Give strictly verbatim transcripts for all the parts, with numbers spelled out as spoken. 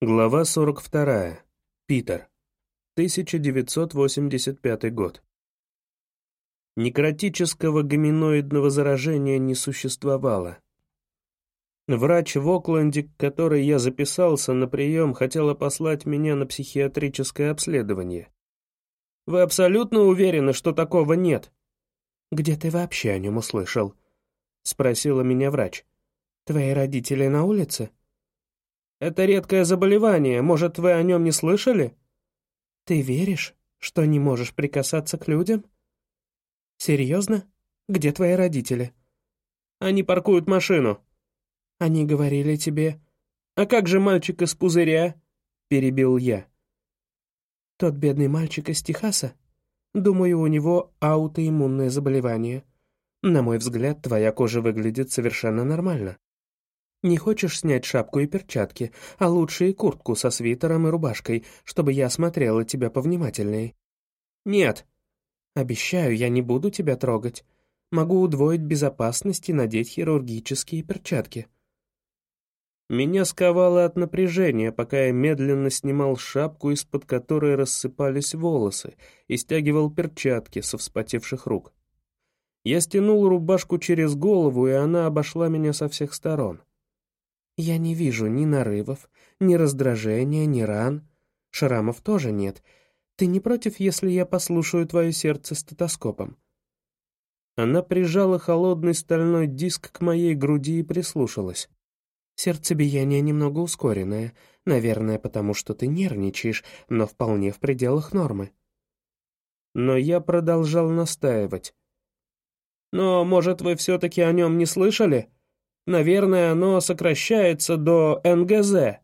Глава сорок вторая. Питер. тысяча девятьсот восемьдесят пятый год. Некротического гоминоидного заражения не существовало. Врач в Окленде, к которой я записался на прием, хотела послать меня на психиатрическое обследование. «Вы абсолютно уверены, что такого нет?» «Где ты вообще о нем услышал?» — спросила меня врач. «Твои родители на улице?» «Это редкое заболевание, может, вы о нем не слышали?» «Ты веришь, что не можешь прикасаться к людям?» «Серьезно? Где твои родители?» «Они паркуют машину». «Они говорили тебе...» «А как же мальчик из пузыря?» — перебил я. «Тот бедный мальчик из Техаса? Думаю, у него аутоиммунное заболевание. На мой взгляд, твоя кожа выглядит совершенно нормально. Не хочешь снять шапку и перчатки, а лучше и куртку со свитером и рубашкой, чтобы я осмотрела тебя повнимательнее?» «Нет». «Обещаю, я не буду тебя трогать. Могу удвоить безопасность и надеть хирургические перчатки». Меня сковало от напряжения, пока я медленно снимал шапку, из-под которой рассыпались волосы, и стягивал перчатки со вспотевших рук. Я стянул рубашку через голову, и она обошла меня со всех сторон. «Я не вижу ни нарывов, ни раздражения, ни ран. Шрамов тоже нет. Ты не против, если я послушаю твое сердце стетоскопом?» Она прижала холодный стальной диск к моей груди и прислушалась. «Сердцебиение немного ускоренное, наверное, потому что ты нервничаешь, но вполне в пределах нормы». Но я продолжал настаивать. «Но, может, вы все-таки о нем не слышали? Наверное, оно сокращается до эн гэ зэ».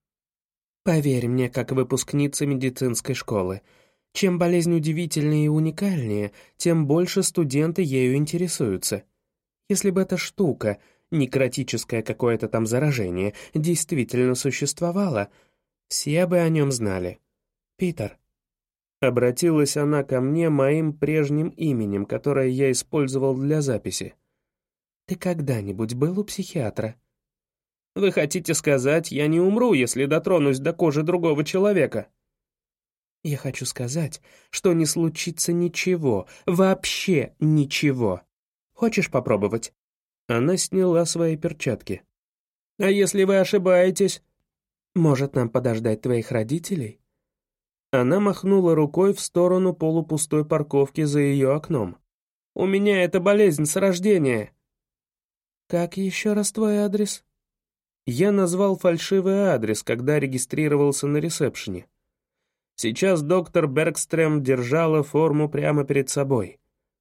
«Поверь мне, как выпускница медицинской школы, чем болезнь удивительнее и уникальнее, тем больше студенты ею интересуются. Если бы эта штука, некротическое какое-то там заражение, действительно существовало, все бы о нем знали. Питер». Обратилась она ко мне моим прежним именем, которое я использовал для записи. «Ты когда-нибудь был у психиатра?» «Вы хотите сказать, я не умру, если дотронусь до кожи другого человека?» «Я хочу сказать, что не случится ничего, вообще ничего. Хочешь попробовать?» Она сняла свои перчатки. «А если вы ошибаетесь?» «Может, нам подождать твоих родителей?» Она махнула рукой в сторону полупустой парковки за ее окном. «У меня эта болезнь с рождения». «Как еще раз твой адрес?» Я назвал фальшивый адрес, когда регистрировался на ресепшене. Сейчас доктор Бергстрем держала форму прямо перед собой.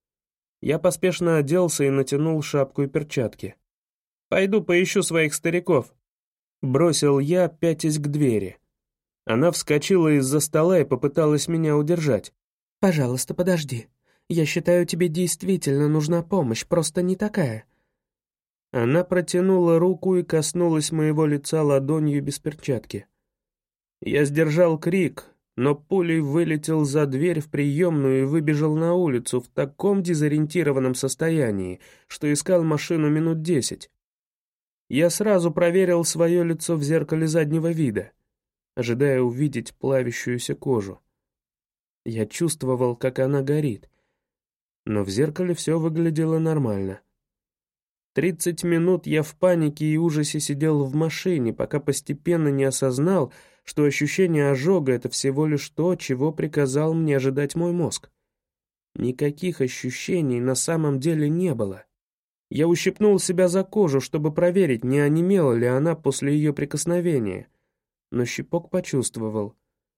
Я поспешно оделся и натянул шапку и перчатки. «Пойду поищу своих стариков», — бросил я, пятясь к двери. Она вскочила из-за стола и попыталась меня удержать. «Пожалуйста, подожди. Я считаю, тебе действительно нужна помощь, просто не такая». Она протянула руку и коснулась моего лица ладонью без перчатки. Я сдержал крик, но пулей вылетел за дверь в приемную и выбежал на улицу в таком дезориентированном состоянии, что искал машину минут десять. Я сразу проверил свое лицо в зеркале заднего вида, ожидая увидеть плавящуюся кожу. Я чувствовал, как она горит, но в зеркале все выглядело нормально. Тридцать минут я в панике и ужасе сидел в машине, пока постепенно не осознал, что ощущение ожога — это всего лишь то, чего приказал мне ожидать мой мозг. Никаких ощущений на самом деле не было. Я ущипнул себя за кожу, чтобы проверить, не онемела ли она после ее прикосновения, но щипок почувствовал.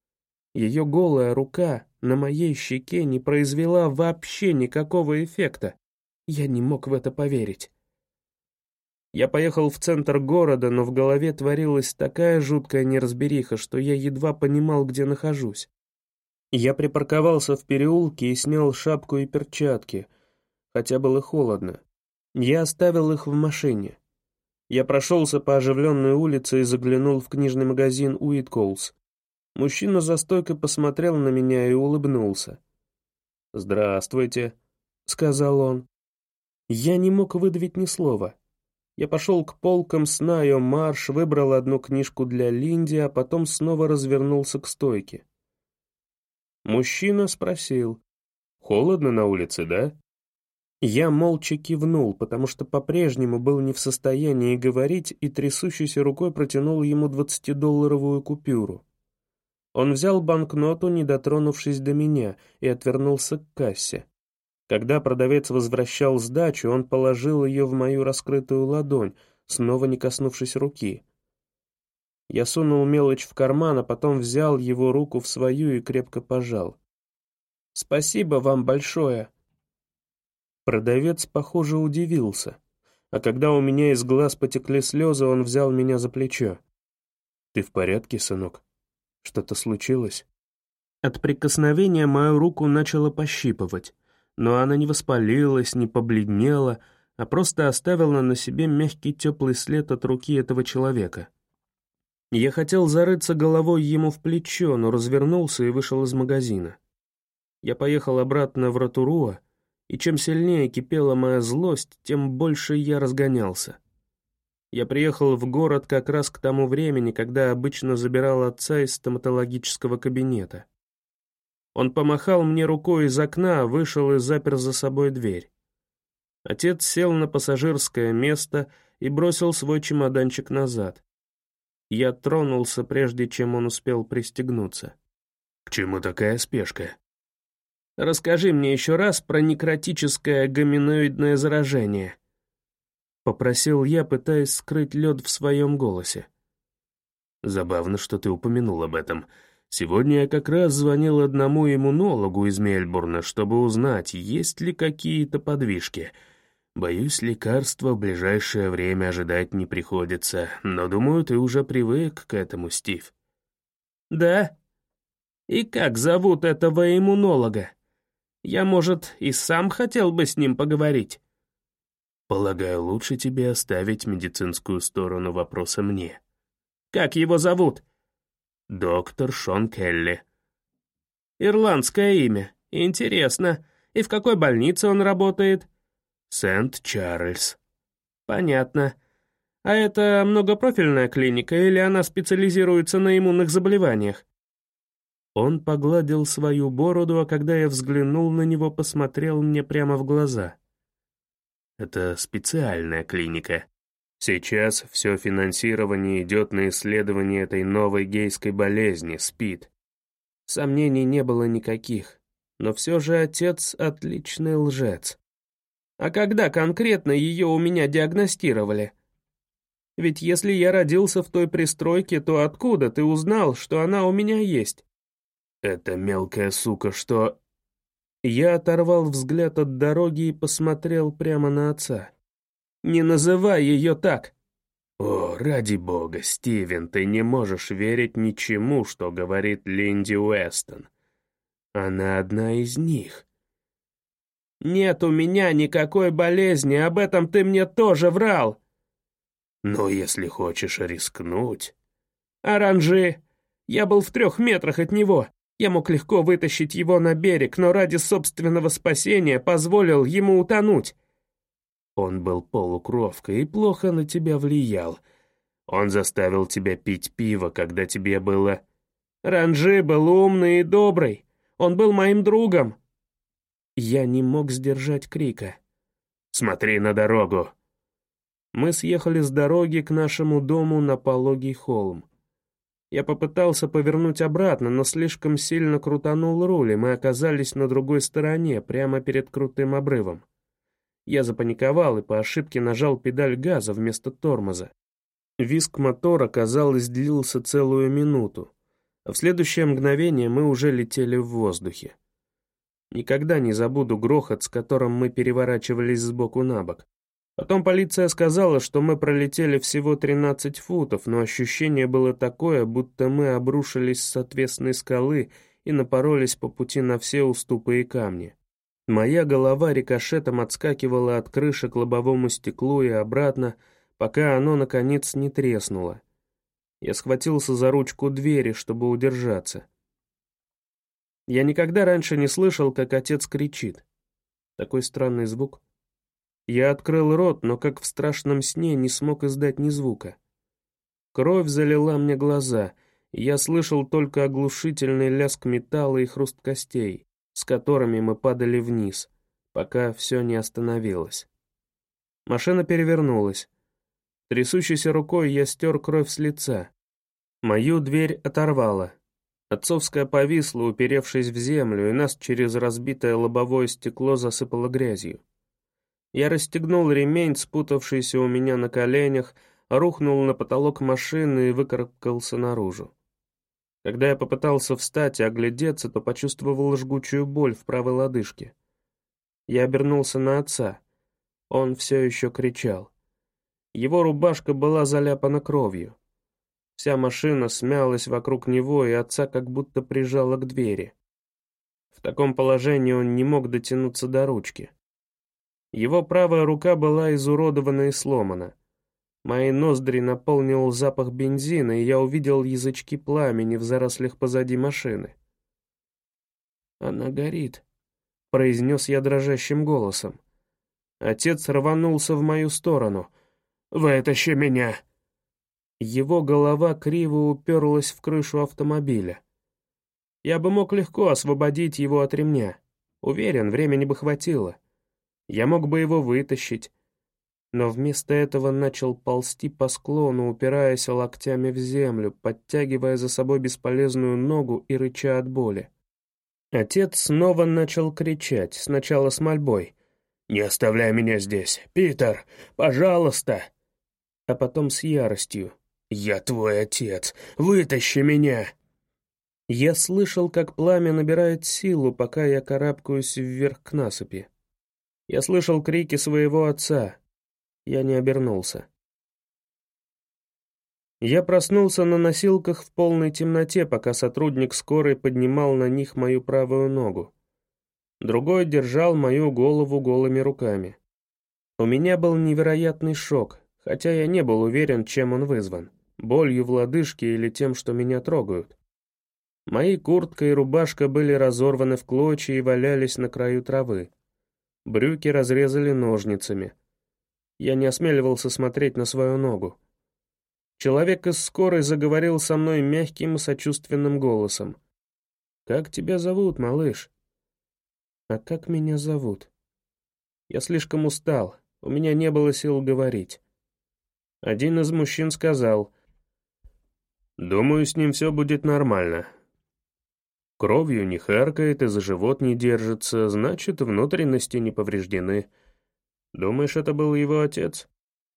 Ее голая рука на моей щеке не произвела вообще никакого эффекта. Я не мог в это поверить. Я поехал в центр города, но в голове творилась такая жуткая неразбериха, что я едва понимал, где нахожусь. Я припарковался в переулке и снял шапку и перчатки, хотя было холодно. Я оставил их в машине. Я прошелся по оживленной улице и заглянул в книжный магазин Уиткоулс. Мужчина за стойкой посмотрел на меня и улыбнулся. «Здравствуйте», — сказал он. Я не мог выдавить ни слова. Я пошел к полкам с Найо Марш, выбрал одну книжку для Линди, а потом снова развернулся к стойке. Мужчина спросил: «Холодно на улице, да?» Я молча кивнул, потому что по-прежнему был не в состоянии говорить, и трясущейся рукой протянул ему двадцатидолларовую купюру. Он взял банкноту, не дотронувшись до меня, и отвернулся к кассе. Когда продавец возвращал сдачу, он положил ее в мою раскрытую ладонь, снова не коснувшись руки. Я сунул мелочь в карман, а потом взял его руку в свою и крепко пожал. «Спасибо вам большое!» Продавец, похоже, удивился, а когда у меня из глаз потекли слезы, он взял меня за плечо. «Ты в порядке, сынок? Что-то случилось?» От прикосновения мою руку начало пощипывать, но она не воспалилась, не побледнела, а просто оставила на себе мягкий теплый след от руки этого человека. Я хотел зарыться головой ему в плечо, но развернулся и вышел из магазина. Я поехал обратно в Ротуруа, и чем сильнее кипела моя злость, тем больше я разгонялся. Я приехал в город как раз к тому времени, когда обычно забирал отца из стоматологического кабинета. Он помахал мне рукой из окна, вышел и запер за собой дверь. Отец сел на пассажирское место и бросил свой чемоданчик назад. Я тронулся, прежде чем он успел пристегнуться. «К чему такая спешка?» «Расскажи мне еще раз про некротическое гоминоидное заражение», — попросил я, пытаясь скрыть лед в своем голосе. «Забавно, что ты упомянул об этом. Сегодня я как раз звонил одному иммунологу из Мельбурна, чтобы узнать, есть ли какие-то подвижки. Боюсь, лекарства в ближайшее время ожидать не приходится, но, думаю, ты уже привык к этому, Стив». «Да? И как зовут этого иммунолога? Я, может, и сам хотел бы с ним поговорить». «Полагаю, лучше тебе оставить медицинскую сторону вопроса мне». «Как его зовут?» «Доктор Шон Келли». «Ирландское имя. Интересно. И в какой больнице он работает?» «Сент-Чарльз». «Понятно. А это многопрофильная клиника, или она специализируется на иммунных заболеваниях?» Он погладил свою бороду, а когда я взглянул на него, посмотрел мне прямо в глаза. «Это специальная клиника. Сейчас все финансирование идет на исследование этой новой гейской болезни, СПИД». Сомнений не было никаких, но все же отец — отличный лжец. «А когда конкретно ее у меня диагностировали? Ведь если я родился в той пристройке, то откуда ты узнал, что она у меня есть?» «Это мелкая сука, что...» Я оторвал взгляд от дороги и посмотрел прямо на отца. «Не называй ее так!» «О, ради бога, Стивен, ты не можешь верить ничему, что говорит Линди Уэстон. Она одна из них». «Нет у меня никакой болезни, об этом ты мне тоже врал!» «Но если хочешь рискнуть...» «Оранжи! Я был в трех метрах от него. Я мог легко вытащить его на берег, но ради собственного спасения позволил ему утонуть». «Он был полукровкой и плохо на тебя влиял. Он заставил тебя пить пиво, когда тебе было...» «Ранжи был умный и добрый. Он был моим другом». Я не мог сдержать крика. «Смотри на дорогу!» Мы съехали с дороги к нашему дому на пологий холм. Я попытался повернуть обратно, но слишком сильно крутанул руль, и мы оказались на другой стороне, прямо перед крутым обрывом. Я запаниковал и по ошибке нажал педаль газа вместо тормоза. Визг мотора, казалось, длился целую минуту, а в следующее мгновение мы уже летели в воздухе. Никогда не забуду грохот, с которым мы переворачивались сбоку на бок. Потом полиция сказала, что мы пролетели всего тринадцать футов, но ощущение было такое, будто мы обрушились с отвесной скалы и напоролись по пути на все уступы и камни. Моя голова рикошетом отскакивала от крыши к лобовому стеклу и обратно, пока оно, наконец, не треснуло. Я схватился за ручку двери, чтобы удержаться. Я никогда раньше не слышал, как отец кричит. Такой странный звук. Я открыл рот, но как в страшном сне не смог издать ни звука. Кровь залила мне глаза, и я слышал только оглушительный лязг металла и хруст костей, с которыми мы падали вниз, пока все не остановилось. Машина перевернулась. Трясущейся рукой я стер кровь с лица. Мою дверь оторвало. Отцовская повисла, уперевшись в землю, и нас через разбитое лобовое стекло засыпало грязью. Я расстегнул ремень, спутавшийся у меня на коленях, рухнул на потолок машины и выкарабкался наружу. Когда я попытался встать и оглядеться, то почувствовал жгучую боль в правой лодыжке. Я обернулся на отца. Он все еще кричал. Его рубашка была заляпана кровью. Вся машина смялась вокруг него, и отца как будто прижала к двери. В таком положении он не мог дотянуться до ручки. Его правая рука была изуродована и сломана. Мои ноздри наполнил запах бензина, и я увидел язычки пламени в зарослях позади машины. «Она горит», — произнес я дрожащим голосом. Отец рванулся в мою сторону. «Вытащи меня!» Его голова криво уперлась в крышу автомобиля. Я бы мог легко освободить его от ремня. Уверен, времени бы хватило. Я мог бы его вытащить. Но вместо этого начал ползти по склону, упираясь локтями в землю, подтягивая за собой бесполезную ногу и рыча от боли. Отец снова начал кричать, сначала с мольбой. «Не оставляй меня здесь, Питер! Пожалуйста!» А потом с яростью. «Я твой отец! Вытащи меня!» Я слышал, как пламя набирает силу, пока я карабкаюсь вверх к насыпи. Я слышал крики своего отца. Я не обернулся. Я проснулся на носилках в полной темноте, пока сотрудник скорой поднимал на них мою правую ногу. Другой держал мою голову голыми руками. У меня был невероятный шок, хотя я не был уверен, чем он вызван. Болью в лодыжке или тем, что меня трогают. Мои куртка и рубашка были разорваны в клочья и валялись на краю травы. Брюки разрезали ножницами. Я не осмеливался смотреть на свою ногу. Человек из скорой заговорил со мной мягким и сочувственным голосом. «Как тебя зовут, малыш?» «А как меня зовут?» Я слишком устал, у меня не было сил говорить. Один из мужчин сказал: «Думаю, с ним все будет нормально. Кровью не харкает и за живот не держится, значит, внутренности не повреждены. Думаешь, это был его отец?»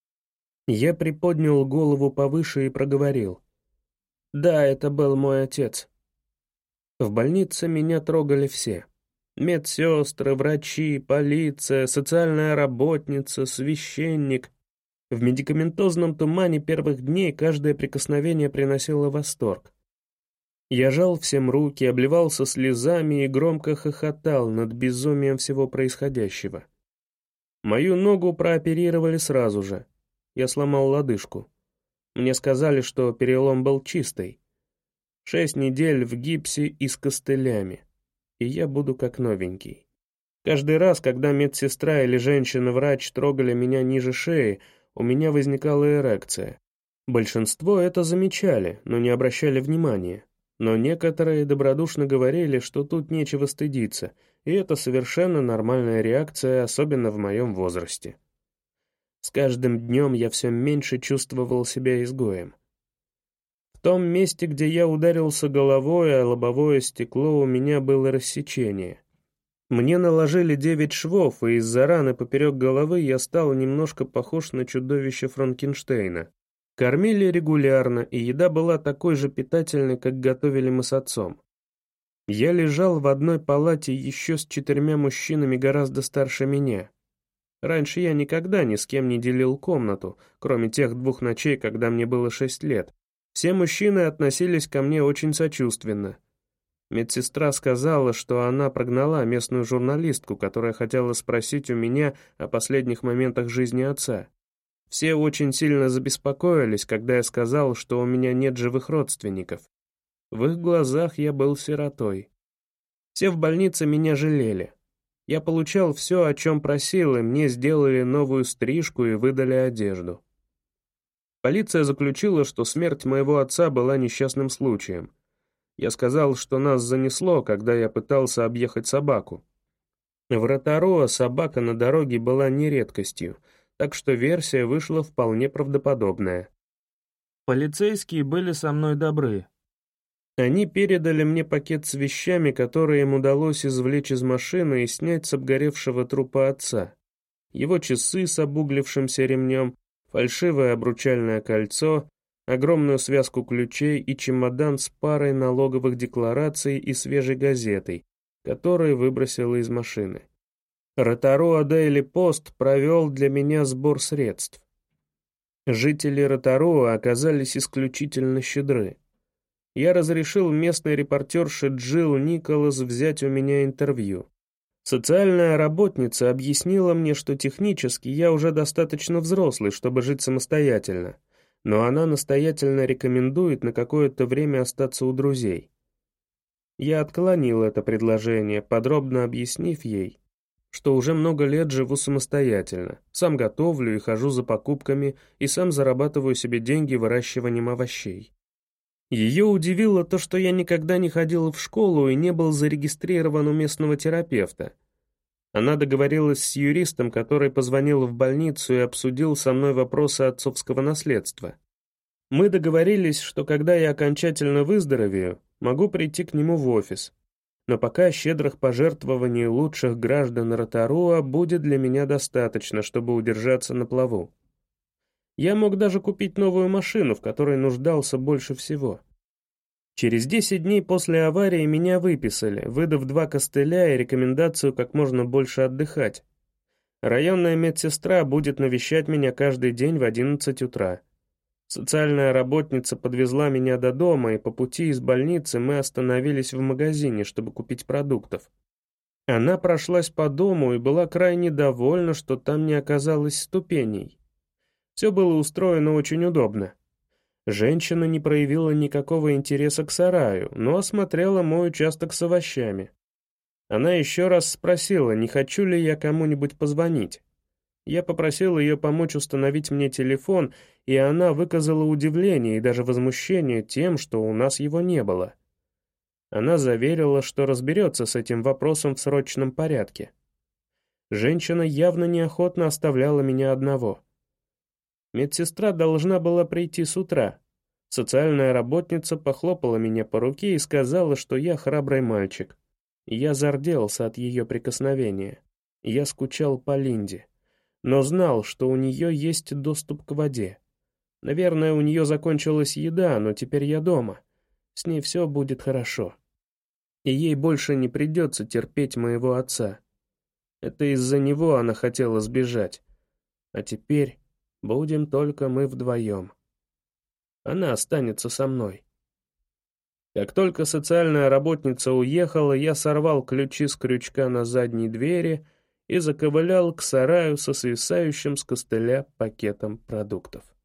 Я приподнял голову повыше и проговорил: «Да, это был мой отец». В больнице меня трогали все. Медсестры, врачи, полиция, социальная работница, священник. В медикаментозном тумане первых дней каждое прикосновение приносило восторг. Я жал всем руки, обливался слезами и громко хохотал над безумием всего происходящего. Мою ногу прооперировали сразу же. Я сломал лодыжку. Мне сказали, что перелом был чистый. Шесть недель в гипсе и с костылями. И я буду как новенький. Каждый раз, когда медсестра или женщина-врач трогали меня ниже шеи, у меня возникала эрекция. Большинство это замечали, но не обращали внимания. Но некоторые добродушно говорили, что тут нечего стыдиться, и это совершенно нормальная реакция, особенно в моем возрасте. С каждым днем я все меньше чувствовал себя изгоем. В том месте, где я ударился головой, а лобовое стекло, у меня было рассечение. Мне наложили девять швов, и из-за раны поперек головы я стал немножко похож на чудовище Франкенштейна. Кормили регулярно, и еда была такой же питательной, как готовили мы с отцом. Я лежал в одной палате еще с четырьмя мужчинами гораздо старше меня. Раньше я никогда ни с кем не делил комнату, кроме тех двух ночей, когда мне было шесть лет. Все мужчины относились ко мне очень сочувственно. Медсестра сказала, что она прогнала местную журналистку, которая хотела спросить у меня о последних моментах жизни отца. Все очень сильно забеспокоились, когда я сказал, что у меня нет живых родственников. В их глазах я был сиротой. Все в больнице меня жалели. Я получал все, о чем просил, и мне сделали новую стрижку и выдали одежду. Полиция заключила, что смерть моего отца была несчастным случаем. Я сказал, что нас занесло, когда я пытался объехать собаку. В Ротаруа собака на дороге была не редкостью, так что версия вышла вполне правдоподобная. Полицейские были со мной добры. Они передали мне пакет с вещами, которые им удалось извлечь из машины и снять с обгоревшего трупа отца. Его часы с обуглившимся ремнем, фальшивое обручальное кольцо, огромную связку ключей и чемодан с парой налоговых деклараций и свежей газетой, которые выбросила из машины. Ротаруа Дейли Пост провел для меня сбор средств. Жители Ротаруа оказались исключительно щедры. Я разрешил местной репортерше Джилл Николас взять у меня интервью. Социальная работница объяснила мне, что технически я уже достаточно взрослый, чтобы жить самостоятельно, но она настоятельно рекомендует на какое-то время остаться у друзей. Я отклонил это предложение, подробно объяснив ей, что уже много лет живу самостоятельно, сам готовлю и хожу за покупками, и сам зарабатываю себе деньги выращиванием овощей. Ее удивило то, что я никогда не ходил в школу и не был зарегистрирован у местного терапевта. Она договорилась с юристом, который позвонил в больницу и обсудил со мной вопросы отцовского наследства. Мы договорились, что когда я окончательно выздоровею, могу прийти к нему в офис. Но пока щедрых пожертвований лучших граждан Ротаруа будет для меня достаточно, чтобы удержаться на плаву. Я мог даже купить новую машину, в которой нуждался больше всего. Через десять дней после аварии меня выписали, выдав два костыля и рекомендацию как можно больше отдыхать. Районная медсестра будет навещать меня каждый день в одиннадцать утра. Социальная работница подвезла меня до дома, и по пути из больницы мы остановились в магазине, чтобы купить продуктов. Она прошлась по дому и была крайне довольна, что там не оказалось ступеней. Все было устроено очень удобно. Женщина не проявила никакого интереса к сараю, но осмотрела мой участок с овощами. Она еще раз спросила, не хочу ли я кому-нибудь позвонить. Я попросил ее помочь установить мне телефон, и она выказала удивление и даже возмущение тем, что у нас его не было. Она заверила, что разберется с этим вопросом в срочном порядке. Женщина явно неохотно оставляла меня одного. Медсестра должна была прийти с утра. Социальная работница похлопала меня по руке и сказала, что я храбрый мальчик. Я зарделся от ее прикосновения. Я скучал по Линде, но знал, что у нее есть доступ к воде. Наверное, у нее закончилась еда, но теперь я дома. С ней все будет хорошо. И ей больше не придется терпеть моего отца. Это из-за него она хотела сбежать. А теперь будем только мы вдвоем. Она останется со мной. Как только социальная работница уехала, я сорвал ключи с крючка на задней двери и заковылял к сараю со свисающим с костыля пакетом продуктов.